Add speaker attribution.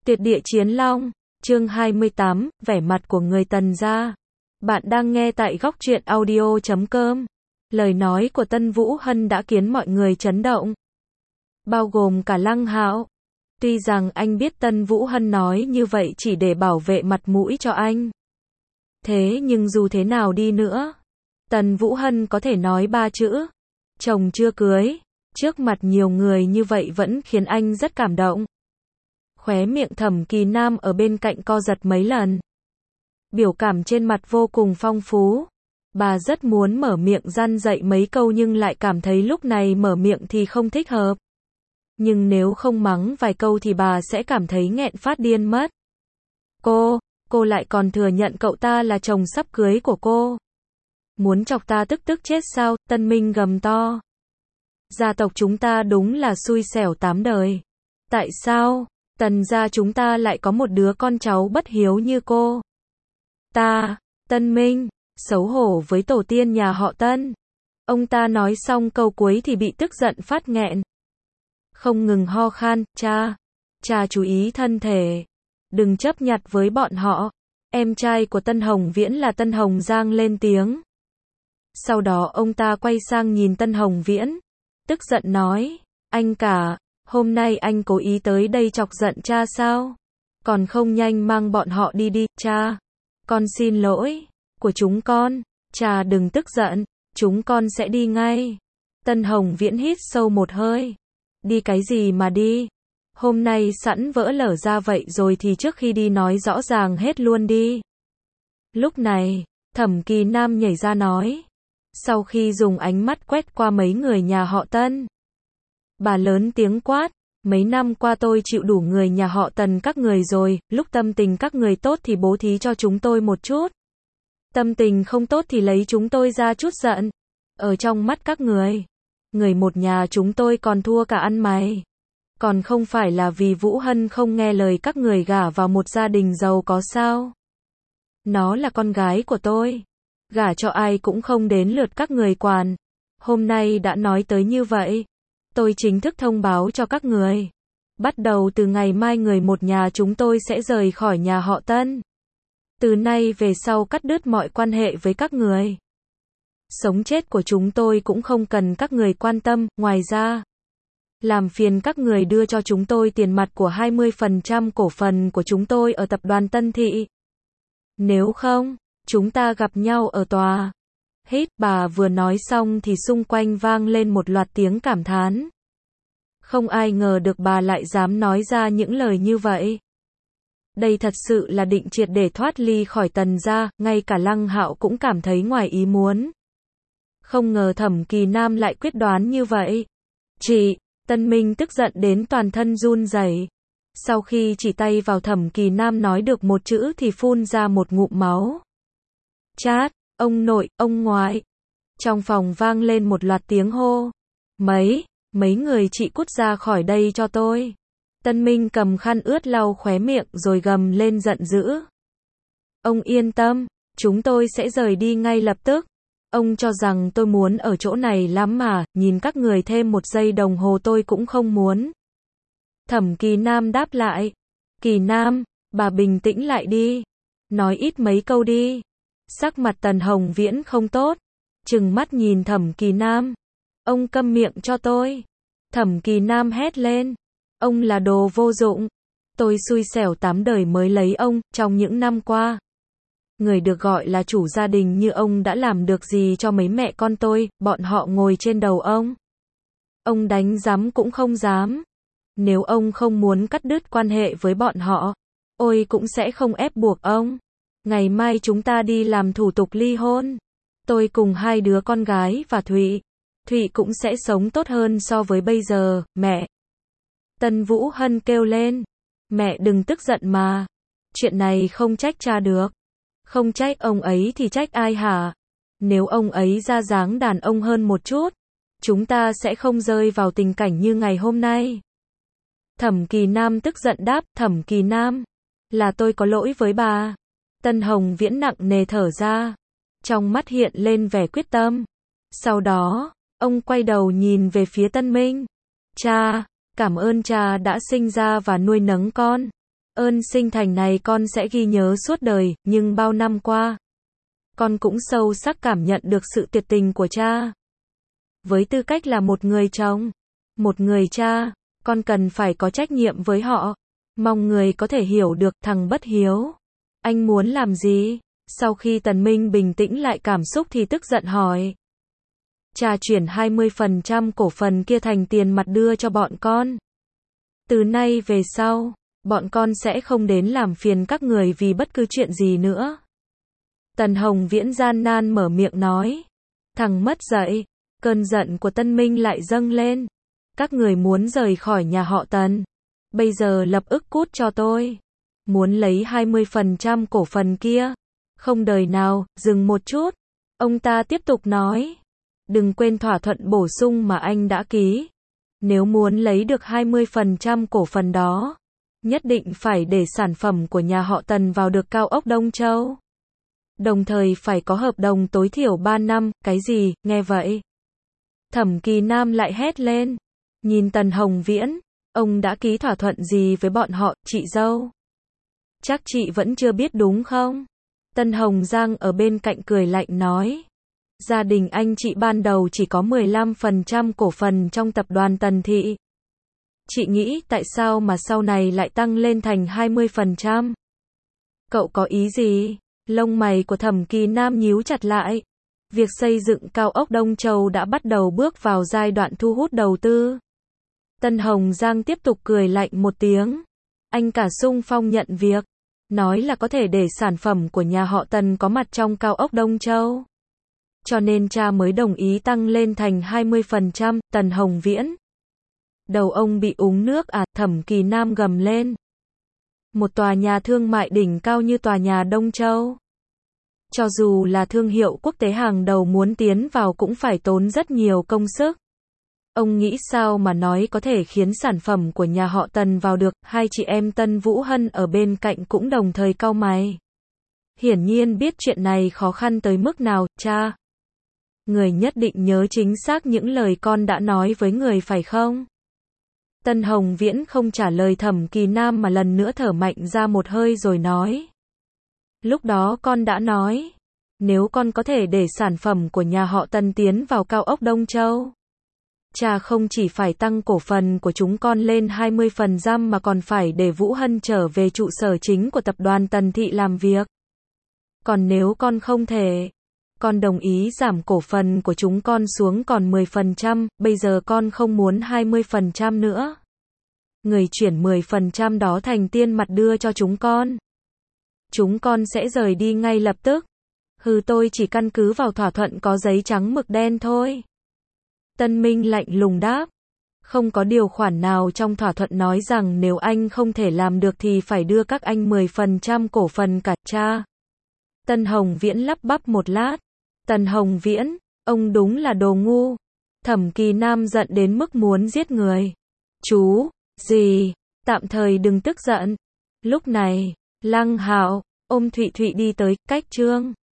Speaker 1: Tuyệt địa chiến long, chương 28, vẻ mặt của người Tần gia. Bạn đang nghe tại góc truyện audio.com. Lời nói của Tân Vũ Hân đã khiến mọi người chấn động, bao gồm cả Lăng Hạo. Tuy rằng anh biết Tân Vũ Hân nói như vậy chỉ để bảo vệ mặt mũi cho anh. Thế nhưng dù thế nào đi nữa, Tân Vũ Hân có thể nói 3 chữ, chồng chưa cưới, trước mặt nhiều người như vậy vẫn khiến anh rất cảm động. Khóe miệng Thẩm Kỳ Nam ở bên cạnh co giật mấy lần. Biểu cảm trên mặt vô cùng phong phú. Bà rất muốn mở miệng răn dạy mấy câu nhưng lại cảm thấy lúc này mở miệng thì không thích hợp. Nhưng nếu không mắng vài câu thì bà sẽ cảm thấy nghẹn phát điên mất. Cô lại còn thừa nhận cậu ta là chồng sắp cưới của cô. Muốn chọc ta tức chết sao? Tân Minh gầm to. Gia tộc chúng ta đúng là xui xẻo 8 đời. Tại sao Tần gia chúng ta lại có một đứa con cháu bất hiếu như cô? Tân Minh, xấu hổ với tổ tiên nhà họ Tân. Ông ta nói xong câu cuối thì bị tức giận phát nghẹn. Không ngừng ho khan, cha chú ý thân thể. Đừng chấp nhặt với bọn họ. Em trai của Tân Hồng Viễn là Tân Hồng Giang lên tiếng. Sau đó ông ta quay sang nhìn Tân Hồng Viễn, tức giận nói, anh cả, hôm nay anh cố ý tới đây chọc giận cha sao? Còn không nhanh mang bọn họ đi cha. Con xin lỗi, của chúng con, cha đừng tức giận, chúng con sẽ đi ngay. Tân Hồng Viễn hít sâu một hơi. Đi cái gì mà đi? Hôm nay sẵn vỡ lở ra vậy rồi thì trước khi đi nói rõ ràng hết luôn đi. Lúc này, Thẩm Kỳ Nam nhảy ra nói. Sau khi dùng ánh mắt quét qua mấy người nhà họ Tân, bà lớn tiếng quát, mấy năm qua tôi chịu đủ người nhà họ Tần các người rồi, lúc tâm tình các người tốt thì bố thí cho chúng tôi một chút. Tâm tình không tốt thì lấy chúng tôi ra chút giận. Ở trong mắt các người một nhà chúng tôi còn thua cả ăn mày. Còn không phải là vì Vũ Hân không nghe lời các người gả vào một gia đình giàu có sao? Nó là con gái của tôi. Gả cho ai cũng không đến lượt các người quản. Hôm nay đã nói tới như vậy. Tôi chính thức thông báo cho các người. Bắt đầu từ ngày mai người một nhà chúng tôi sẽ rời khỏi nhà họ Tân. Từ nay về sau cắt đứt mọi quan hệ với các người. Sống chết của chúng tôi cũng không cần các người quan tâm, ngoài ra, làm phiền các người đưa cho chúng tôi tiền mặt của 20% cổ phần của chúng tôi ở tập đoàn Tân Thị. Nếu không, chúng ta gặp nhau ở tòa. Hít, bà vừa nói xong thì xung quanh vang lên một loạt tiếng cảm thán. Không ai ngờ được bà lại dám nói ra những lời như vậy. Đây thật sự là định triệt để thoát ly khỏi Tần gia, ngay cả Lăng Hạo cũng cảm thấy ngoài ý muốn. Không ngờ Thẩm Kỳ Nam lại quyết đoán như vậy. Tân Minh tức giận đến toàn thân run rẩy. Sau khi chỉ tay vào Thẩm Kỳ Nam nói được một chữ thì phun ra một ngụm máu. Chát, ông nội, ông ngoại. Trong phòng vang lên một loạt tiếng hô. Mấy người chị cút ra khỏi đây cho tôi. Tân Minh cầm khăn ướt lau khóe miệng rồi gầm lên giận dữ. Ông yên tâm, chúng tôi sẽ rời đi ngay lập tức. Ông cho rằng tôi muốn ở chỗ này lắm mà, nhìn các người thêm một giây đồng hồ tôi cũng không muốn. Thẩm Kỳ Nam đáp lại. Kỳ Nam, bà bình tĩnh lại đi. Nói ít mấy câu đi. Sắc mặt Tần Hồng Viễn không tốt. Trừng mắt nhìn Thẩm Kỳ Nam. Ông câm miệng cho tôi. Thẩm Kỳ Nam hét lên. Ông là đồ vô dụng. Tôi xui xẻo 8 đời mới lấy ông, trong những năm qua. Người được gọi là chủ gia đình như ông đã làm được gì cho mấy mẹ con tôi, bọn họ ngồi trên đầu ông. Ông đánh giám cũng không dám. Nếu ông không muốn cắt đứt quan hệ với bọn họ, ôi cũng sẽ không ép buộc ông. Ngày mai chúng ta đi làm thủ tục ly hôn. Tôi cùng 2 đứa con gái và Thụy cũng sẽ sống tốt hơn so với bây giờ, mẹ. Tân Vũ Hân kêu lên. Mẹ đừng tức giận mà. Chuyện này không trách cha được. Không trách ông ấy thì trách ai hả? Nếu ông ấy ra dáng đàn ông hơn một chút, chúng ta sẽ không rơi vào tình cảnh như ngày hôm nay. Thẩm Kỳ Nam tức giận đáp, Thẩm Kỳ Nam, là tôi có lỗi với bà. Tân Hồng Viễn nặng nề thở ra, trong mắt hiện lên vẻ quyết tâm. Sau đó, ông quay đầu nhìn về phía Tân Minh. Cha, cảm ơn cha đã sinh ra và nuôi nấng con. Ơn sinh thành này con sẽ ghi nhớ suốt đời, nhưng bao năm qua, con cũng sâu sắc cảm nhận được sự tuyệt tình của cha. Với tư cách là một người chồng, một người cha, con cần phải có trách nhiệm với họ. Mong người có thể hiểu được, thằng bất hiếu. Anh muốn làm gì? Sau khi Tần Minh bình tĩnh lại cảm xúc thì tức giận hỏi. Cha chuyển 20% cổ phần kia thành tiền mặt đưa cho bọn con. Từ nay về sau, bọn con sẽ không đến làm phiền các người vì bất cứ chuyện gì nữa. Tần Hồng Viễn gian nan mở miệng nói. Thằng mất dạy. Cơn giận của Tân Minh lại dâng lên. Các người muốn rời khỏi nhà họ Tần. Bây giờ lập ức cút cho tôi. Muốn lấy 20% cổ phần kia. Không đời nào, dừng một chút. Ông ta tiếp tục nói. Đừng quên thỏa thuận bổ sung mà anh đã ký. Nếu muốn lấy được 20% cổ phần đó, nhất định phải để sản phẩm của nhà họ Tần vào được cao ốc Đông Châu. Đồng thời phải có hợp đồng tối thiểu 3 năm, cái gì, nghe vậy? Thẩm Kỳ Nam lại hét lên. Nhìn Tần Hồng Viễn, ông đã ký thỏa thuận gì với bọn họ, chị dâu? Chắc chị vẫn chưa biết đúng không? Tân Hồng Giang ở bên cạnh cười lạnh nói. Gia đình anh chị ban đầu chỉ có 15% cổ phần trong tập đoàn Tần Thị. Chị nghĩ tại sao mà sau này lại tăng lên thành 20%? Cậu có ý gì? Lông mày của Thẩm Kỳ Nam nhíu chặt lại. Việc xây dựng cao ốc Đông Châu đã bắt đầu bước vào giai đoạn thu hút đầu tư. Tân Hồng Giang tiếp tục cười lạnh một tiếng. Anh cả xung phong nhận việc. Nói là có thể để sản phẩm của nhà họ Tần có mặt trong cao ốc Đông Châu. Cho nên cha mới đồng ý tăng lên thành 20%, Tần Hồng Viễn. Đầu ông bị uống nước à, Thẩm Kỳ Nam gầm lên. Một tòa nhà thương mại đỉnh cao như tòa nhà Đông Châu. Cho dù là thương hiệu quốc tế hàng đầu muốn tiến vào cũng phải tốn rất nhiều công sức. Ông nghĩ sao mà nói có thể khiến sản phẩm của nhà họ Tần vào được, hai chị em Tân Vũ Hân ở bên cạnh cũng đồng thời cau mày. Hiển nhiên biết chuyện này khó khăn tới mức nào, cha. Người nhất định nhớ chính xác những lời con đã nói với người phải không? Tân Hồng Viễn không trả lời Thẩm Kỳ Nam mà lần nữa thở mạnh ra một hơi rồi nói. Lúc đó con đã nói, nếu con có thể để sản phẩm của nhà họ Tần tiến vào cao ốc Đông Châu, cha không chỉ phải tăng cổ phần của chúng con lên 20% mà còn phải để Vũ Hân trở về trụ sở chính của tập đoàn Tần Thị làm việc. Còn nếu con không thể, con đồng ý giảm cổ phần của chúng con xuống còn 10%, bây giờ con không muốn 20% nữa. Người chuyển 10% đó thành tiền mặt đưa cho chúng con. Chúng con sẽ rời đi ngay lập tức. Tôi chỉ căn cứ vào thỏa thuận có giấy trắng mực đen thôi. Tân Minh lạnh lùng đáp. Không có điều khoản nào trong thỏa thuận nói rằng nếu anh không thể làm được thì phải đưa các anh 10% cổ phần cả, cha. Tân Hồng Viễn lắp bắp một lát. Tần Hồng Viễn, ông đúng là đồ ngu. Thẩm Kỳ Nam giận đến mức muốn giết người. Chú, gì, tạm thời đừng tức giận. Lúc này, Lăng Hạo ôm Thụy Thụy đi tới, cách Trương